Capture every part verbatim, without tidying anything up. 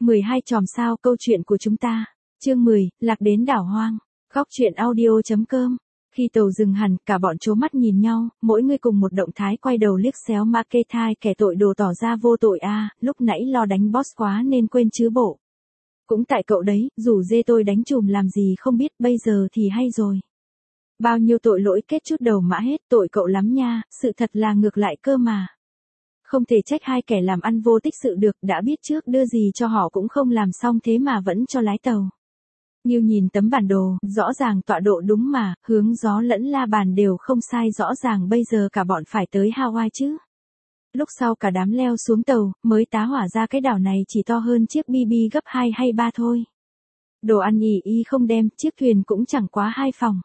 mười hai chòm sao câu chuyện của chúng ta. Chương mười, lạc đến đảo hoang. Góc truyện audio.com. Khi tàu dừng hẳn, cả bọn trố mắt nhìn nhau, mỗi người cùng một động thái quay đầu liếc xéo Ma Kê Thai, kẻ tội đồ tỏ ra vô tội a, à, lúc nãy lo đánh boss quá nên quên chứ bộ. Cũng tại cậu đấy, rủ dê tôi đánh chùm làm gì không biết, bây giờ thì hay rồi. Bao nhiêu tội lỗi kết chút đầu Mã hết, tội cậu lắm nha, sự thật là ngược lại cơ mà. Không thể trách hai kẻ làm ăn vô tích sự được, đã biết trước đưa gì cho họ cũng không làm xong thế mà vẫn cho lái tàu. Như nhìn tấm bản đồ, rõ ràng tọa độ đúng mà, hướng gió lẫn la bàn đều không sai, rõ ràng bây giờ cả bọn phải tới Hawaii chứ. Lúc sau cả đám leo xuống tàu, mới tá hỏa ra cái đảo này chỉ to hơn chiếc bê bê gấp hai hay ba thôi. Đồ ăn ì y không đem, chiếc thuyền cũng chẳng quá hai phòng.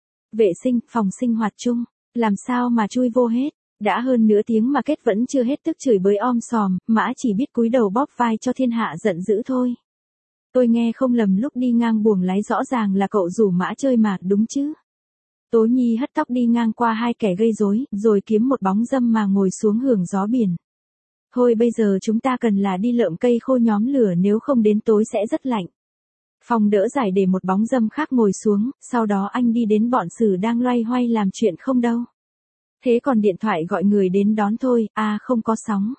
Vệ sinh, phòng sinh hoạt chung, làm sao mà chui vô hết. Đã hơn nửa tiếng mà Kết vẫn chưa hết tức chửi bới om sòm, Mã chỉ biết cúi đầu bóp vai cho thiên hạ giận dữ thôi. Tôi nghe không lầm lúc đi ngang buồng lái rõ ràng là cậu rủ Mã chơi mà, đúng chứ? Tố Nhi hất tóc đi ngang qua hai kẻ gây rối, rồi kiếm một bóng râm mà ngồi xuống hưởng gió biển. Thôi bây giờ chúng ta cần là đi lượm cây khô nhóm lửa, nếu không đến tối sẽ rất lạnh. Phong đỡ giải để một bóng râm khác ngồi xuống, sau đó anh đi đến bọn Sử đang loay hoay làm chuyện không đâu. Thế còn điện thoại gọi người đến đón thôi, à không có sóng.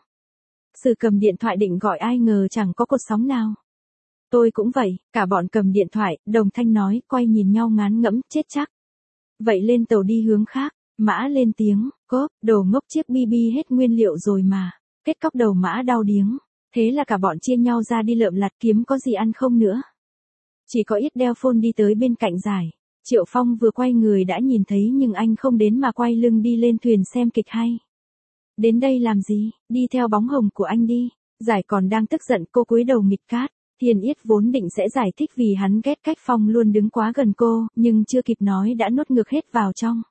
Sử cầm điện thoại định gọi ai ngờ chẳng có cột sóng nào. Tôi cũng vậy, cả bọn cầm điện thoại, đồng thanh nói, quay nhìn nhau ngán ngẫm, chết chắc. Vậy lên tàu đi hướng khác. Mã lên tiếng, cốp, đồ ngốc, chiếc bê bê hết nguyên liệu rồi mà. Kết cóc đầu Mã đau điếng. Thế là cả bọn chia nhau ra đi lượm lặt kiếm có gì ăn không nữa. Chỉ có ít đeo phone đi tới bên cạnh Giải. Triệu Phong vừa quay người đã nhìn thấy nhưng anh không đến mà quay lưng đi lên thuyền xem kịch hay. Đến đây làm gì, đi theo bóng hồng của anh đi. Giải còn đang tức giận, cô cúi đầu nghịch cát. Thiên Yết vốn định sẽ giải thích vì hắn ghét cách Phong luôn đứng quá gần cô, nhưng chưa kịp nói đã nuốt ngược hết vào trong.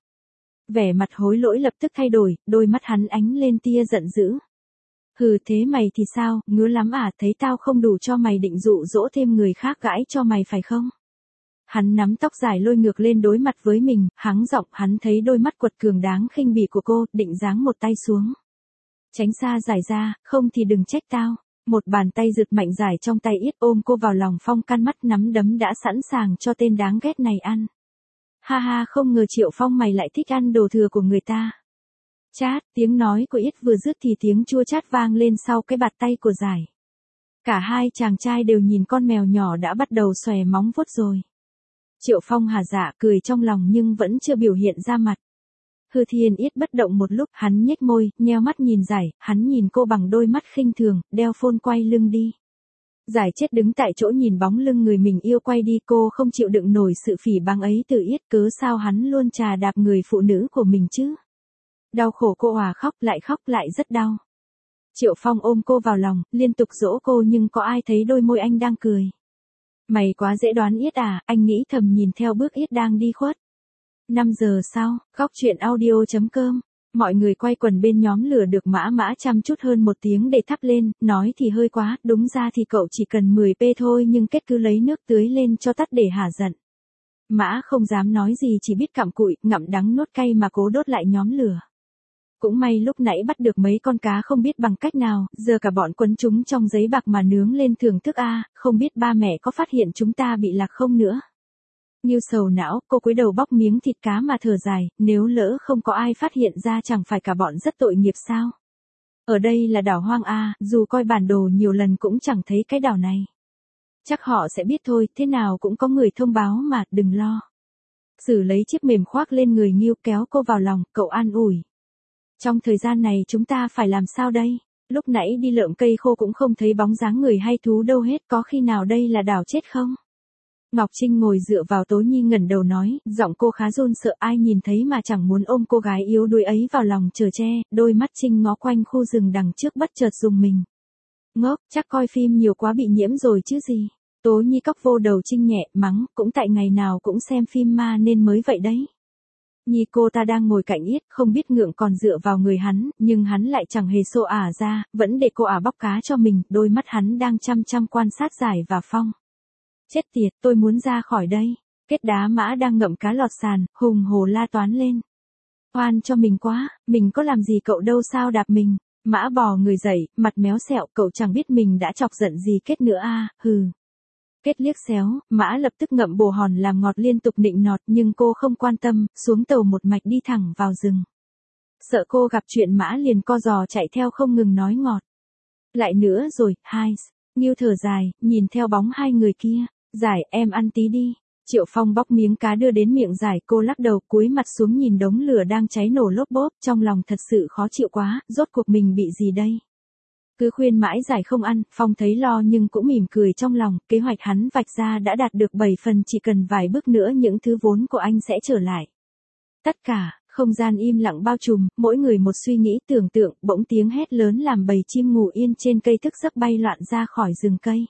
Vẻ mặt hối lỗi lập tức thay đổi, đôi mắt hắn ánh lên tia giận dữ. Hừ, thế mày thì sao, ngứa lắm à, thấy tao không đủ cho mày định dụ dỗ thêm người khác gãi cho mày phải không? Hắn nắm tóc Giải lôi ngược lên đối mặt với mình, hắng giọng, hắn thấy đôi mắt quật cường đáng khinh bỉ của cô, định giáng một tay xuống. Tránh xa Giải ra, không thì đừng trách tao. Một bàn tay giật mạnh Giải trong tay Yết, ôm cô vào lòng. Phong căn mắt nắm đấm đã sẵn sàng cho tên đáng ghét này ăn. Ha ha, không ngờ Triệu Phong mày lại thích ăn đồ thừa của người ta. Chát, tiếng nói của Yết vừa dứt thì tiếng chua chát vang lên sau cái bạt tay của Giải. Cả hai chàng trai đều nhìn con mèo nhỏ đã bắt đầu xòe móng vuốt rồi. Triệu Phong hả dạ cười trong lòng nhưng vẫn chưa biểu hiện ra mặt. Hư Thiên Yết bất động một lúc, hắn nhếch môi, nheo mắt nhìn Giải, hắn nhìn cô bằng đôi mắt khinh thường, đeo phone quay lưng đi. Giải chết đứng tại chỗ nhìn bóng lưng người mình yêu quay đi, cô không chịu đựng nổi sự phỉ báng ấy từ Yết, cớ sao hắn luôn trà đạp người phụ nữ của mình chứ. Đau khổ, cô òa khóc lại khóc lại rất đau. Triệu Phong ôm cô vào lòng, liên tục dỗ cô nhưng có ai thấy đôi môi anh đang cười. Mày quá dễ đoán Yết à, anh nghĩ thầm nhìn theo bước Yết đang đi khuất. năm giờ sau, góc truyện audio.com, mọi người quay quần bên nhóm lửa được Mã Mã chăm chút hơn một tiếng để thắp lên, nói thì hơi quá, đúng ra thì cậu chỉ cần mười pê thôi nhưng Kết cứ lấy nước tưới lên cho tắt để hả giận. Mã không dám nói gì, chỉ biết cặm cụi, ngậm đắng nuốt cay mà cố đốt lại nhóm lửa. Cũng may lúc nãy bắt được mấy con cá không biết bằng cách nào, giờ cả bọn quấn chúng trong giấy bạc mà nướng lên thưởng thức a, không biết ba mẹ có phát hiện chúng ta bị lạc không nữa. Như sầu não, cô cúi đầu bóc miếng thịt cá mà thở dài, nếu lỡ không có ai phát hiện ra chẳng phải cả bọn rất tội nghiệp sao? Ở đây là đảo hoang a, dù coi bản đồ nhiều lần cũng chẳng thấy cái đảo này. Chắc họ sẽ biết thôi, thế nào cũng có người thông báo mà, đừng lo. Sử lấy chiếc mềm khoác lên người Nghiêu, kéo cô vào lòng, cậu an ủi. Trong thời gian này chúng ta phải làm sao đây? Lúc nãy đi lượm cây khô cũng không thấy bóng dáng người hay thú đâu hết, có khi nào đây là đảo chết không? Ngọc Trinh ngồi dựa vào Tố Nhi ngẩng đầu nói, giọng cô khá run sợ, ai nhìn thấy mà chẳng muốn ôm cô gái yếu đuối ấy vào lòng chở che, đôi mắt Trinh ngó quanh khu rừng đằng trước bất chợt rùng mình. Ngốc, chắc coi phim nhiều quá bị nhiễm rồi chứ gì. Tố Nhi cóc vô đầu Trinh nhẹ, mắng, cũng tại ngày nào cũng xem phim ma nên mới vậy đấy. Nhi cô ta đang ngồi cạnh Yết, không biết ngượng còn dựa vào người hắn, nhưng hắn lại chẳng hề xô ả ra, vẫn để cô ả bóc cá cho mình, đôi mắt hắn đang chăm chăm quan sát Giải và Phong. Chết tiệt, tôi muốn ra khỏi đây. Kết đá Mã đang ngậm cá lọt sàn, hùng hổ la toán lên. Oan cho mình quá, mình có làm gì cậu đâu sao đạp mình. Mã bò người dậy, mặt méo sẹo, cậu chẳng biết mình đã chọc giận gì Kết nữa à, hừ. Kết liếc xéo, Mã lập tức ngậm bồ hòn làm ngọt liên tục nịnh nọt nhưng cô không quan tâm, xuống tàu một mạch đi thẳng vào rừng. Sợ cô gặp chuyện Mã liền co giò chạy theo không ngừng nói ngọt. Lại nữa rồi, hai, Nghiêu thở dài, nhìn theo bóng hai người kia, Giải em ăn tí đi. Triệu Phong bóc miếng cá đưa đến miệng Giải, cô lắc đầu cúi mặt xuống nhìn đống lửa đang cháy nổ lốp bốp, trong lòng thật sự khó chịu quá, rốt cuộc mình bị gì đây? Cứ khuyên mãi Giải không ăn, Phong thấy lo nhưng cũng mỉm cười trong lòng, kế hoạch hắn vạch ra đã đạt được bảy phần, chỉ cần vài bước nữa những thứ vốn của anh sẽ trở lại. Tất cả, không gian im lặng bao trùm, mỗi người một suy nghĩ tưởng tượng, bỗng tiếng hét lớn làm bầy chim ngủ yên trên cây thức giấc bay loạn ra khỏi rừng cây.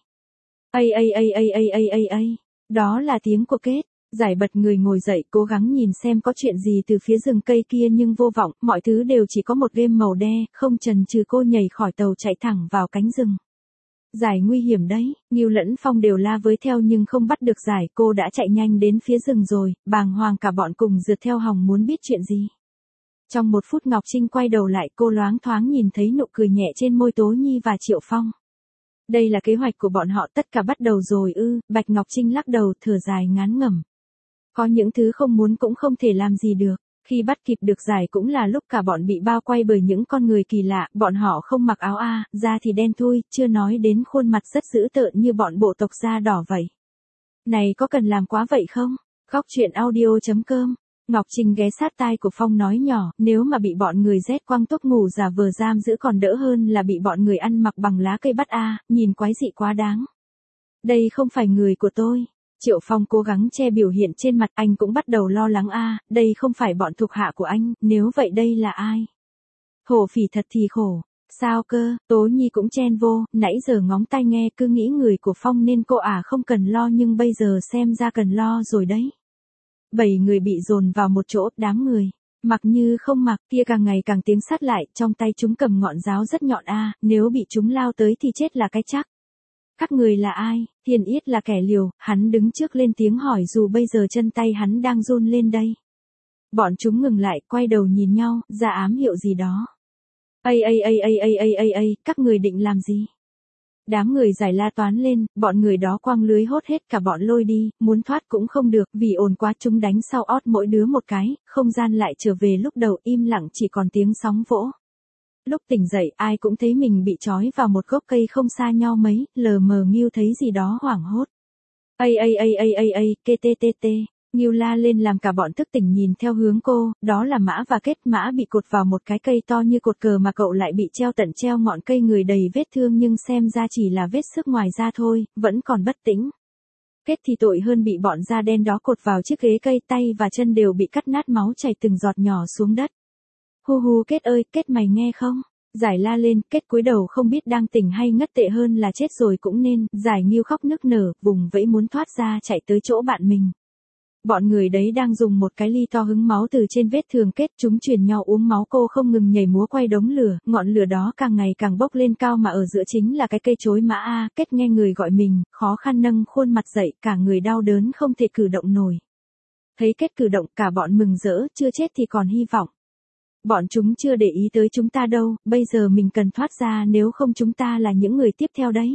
Ây ây ây ây ây ây ây ây, đó là tiếng của Kết. Giải bật người ngồi dậy cố gắng nhìn xem có chuyện gì từ phía rừng cây kia nhưng vô vọng, mọi thứ đều chỉ có một game màu đe, không chần chừ cô nhảy khỏi tàu chạy thẳng vào cánh rừng. Giải nguy hiểm đấy, Nghiêu lẫn Phong đều la với theo nhưng không bắt được Giải, cô đã chạy nhanh đến phía rừng rồi, bàng hoàng cả bọn cùng rượt theo hòng muốn biết chuyện gì. Trong một phút Ngọc Trinh quay đầu lại cô loáng thoáng nhìn thấy nụ cười nhẹ trên môi Tố Nhi và Triệu Phong. Đây là kế hoạch của bọn họ tất cả bắt đầu rồi ư, Bạch Ngọc Trinh lắc đầu thở dài ngán ngẩm. Có những thứ không muốn cũng không thể làm gì được. Khi bắt kịp được Giải cũng là lúc cả bọn bị bao quay bởi những con người kỳ lạ, bọn họ không mặc áo A, da thì đen thui, chưa nói đến khuôn mặt rất dữ tợn như bọn bộ tộc da đỏ vậy. Này có cần làm quá vậy không? Góc truyện audio chấm com. Ngọc Trinh ghé sát tai của Phong nói nhỏ, nếu mà bị bọn người rét quăng tốc ngủ giả vờ giam giữ còn đỡ hơn là bị bọn người ăn mặc bằng lá cây bắt A, nhìn quái dị quá đáng. Đây không phải người của tôi. Triệu Phong cố gắng che biểu hiện trên mặt, anh cũng bắt đầu lo lắng a, đây không phải bọn thuộc hạ của anh, nếu vậy đây là ai? Hổ Phỉ thật thì khổ. Sao cơ? Tố Nhi cũng chen vô, nãy giờ ngóng tai nghe cứ nghĩ người của Phong nên cô à không cần lo nhưng bây giờ xem ra cần lo rồi đấy. Bảy người bị dồn vào một chỗ, đám người mặc như không mặc kia càng ngày càng tiến sát lại, trong tay chúng cầm ngọn giáo rất nhọn a, nếu bị chúng lao tới thì chết là cái chắc. Các người là ai? Thiên Yết là kẻ liều, hắn đứng trước lên tiếng hỏi dù bây giờ chân tay hắn đang run lên đây. Bọn chúng ngừng lại, quay đầu nhìn nhau, ra ám hiệu gì đó. Ây ây ây ây ây ây ây ây, các người định làm gì? Đám người Giải la toán lên, bọn người đó quăng lưới hốt hết cả bọn lôi đi, muốn thoát cũng không được, vì ồn quá chúng đánh sau ót mỗi đứa một cái, không gian lại trở về lúc đầu im lặng chỉ còn tiếng sóng vỗ. Lúc tỉnh dậy ai cũng thấy mình bị trói vào một gốc cây không xa nhau mấy, lờ mờ Nghiêu thấy gì đó hoảng hốt. Ây ây ây ây ây ây, kê tê tê tê, Nghiêu la lên làm cả bọn thức tỉnh nhìn theo hướng cô, đó là Mã và Kết. Mã bị cột vào một cái cây to như cột cờ mà cậu lại bị treo tận treo ngọn cây, người đầy vết thương nhưng xem ra chỉ là vết sức ngoài da thôi, vẫn còn bất tỉnh. Kết thì tội hơn, bị bọn da đen đó cột vào chiếc ghế cây, tay và chân đều bị cắt nát, máu chảy từng giọt nhỏ xuống đất. Hu hu Kết ơi, Kết mày nghe không? Giải la lên, Kết cúi đầu không biết đang tỉnh hay ngất, tệ hơn là chết rồi cũng nên. Giải Nghiêu khóc nức nở, vùng vẫy muốn thoát ra chạy tới chỗ bạn mình. Bọn người đấy đang dùng một cái ly to hứng máu từ trên vết thương Kết, chúng truyền nhau uống máu, cô không ngừng nhảy múa quay đống lửa, ngọn lửa đó càng ngày càng bốc lên cao mà ở giữa chính là cái cây chối Mã A. Kết nghe người gọi mình, khó khăn nâng khuôn mặt dậy, cả người đau đớn không thể cử động nổi. Thấy Kết cử động cả bọn mừng rỡ, chưa chết thì còn hy vọng. Bọn chúng chưa để ý tới chúng ta đâu, bây giờ mình cần thoát ra nếu không chúng ta là những người tiếp theo đấy.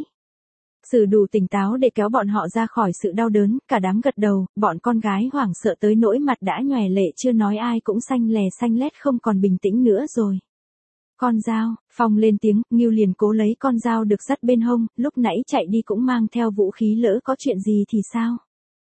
Sử đủ tỉnh táo để kéo bọn họ ra khỏi sự đau đớn, cả đám gật đầu, bọn con gái hoảng sợ tới nỗi mặt đã nhòe lệ, chưa nói ai cũng xanh lè xanh lét không còn bình tĩnh nữa rồi. Con dao, Phong lên tiếng, Nghiêu liền cố lấy con dao được dắt bên hông, lúc nãy chạy đi cũng mang theo vũ khí, lỡ có chuyện gì thì sao?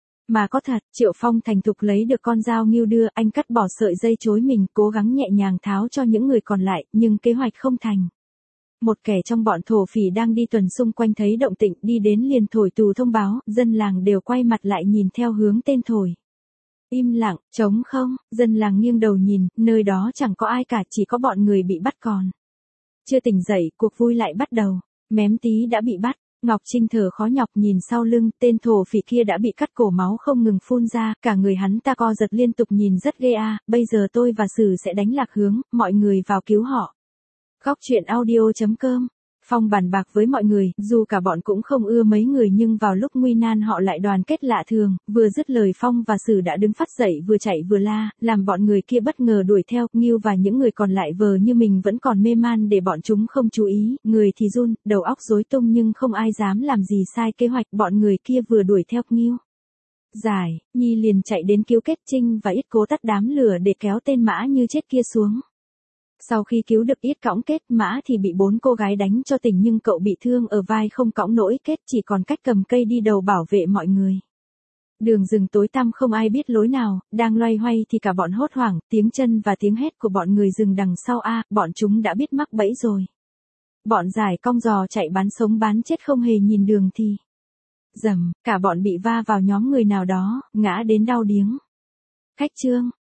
Mà có thật, Triệu Phong thành thục lấy được con dao Nghiêu đưa, anh cắt bỏ sợi dây chối mình, cố gắng nhẹ nhàng tháo cho những người còn lại, nhưng kế hoạch không thành. Một kẻ trong bọn thổ phỉ đang đi tuần xung quanh thấy động tĩnh, đi đến liền thổi tù thông báo, dân làng đều quay mặt lại nhìn theo hướng tên thổi. Im lặng, trống không, dân làng nghiêng đầu nhìn, nơi đó chẳng có ai cả, chỉ có bọn người bị bắt còn. Chưa tỉnh dậy, cuộc vui lại bắt đầu, mém tí đã bị bắt. Ngọc Trinh thở khó nhọc nhìn sau lưng, tên thổ phỉ kia đã bị cắt cổ, máu không ngừng phun ra, cả người hắn ta co giật liên tục nhìn rất ghê a. Bây giờ tôi và Sử sẽ đánh lạc hướng, mọi người vào cứu họ. Góc truyện audio chấm com Phong bàn bạc với mọi người, dù cả bọn cũng không ưa mấy người nhưng vào lúc nguy nan họ lại đoàn kết lạ thường, vừa dứt lời Phong và Sử đã đứng phát dậy vừa chạy vừa la, làm bọn người kia bất ngờ đuổi theo, Ngưu và những người còn lại vờ như mình vẫn còn mê man để bọn chúng không chú ý, người thì run, đầu óc rối tung nhưng không ai dám làm gì sai kế hoạch, bọn người kia vừa đuổi theo Ngưu. Giải, Nhi liền chạy đến cứu Kết Trinh và Ít cố tắt đám lửa để kéo tên Mã như chết kia xuống. Sau khi cứu được Ít cõng Kết, Mã thì bị bốn cô gái đánh cho tỉnh nhưng cậu bị thương ở vai không cõng nổi Kết, chỉ còn cách cầm cây đi đầu bảo vệ mọi người. Đường rừng tối tăm không ai biết lối nào, đang loay hoay thì cả bọn hốt hoảng, tiếng chân và tiếng hét của bọn người rừng đằng sau a, bọn chúng đã biết mắc bẫy rồi. Bọn Giải cong giò chạy bán sống bán chết không hề nhìn đường thì dầm, cả bọn bị va vào nhóm người nào đó, ngã đến đau điếng. Khách trương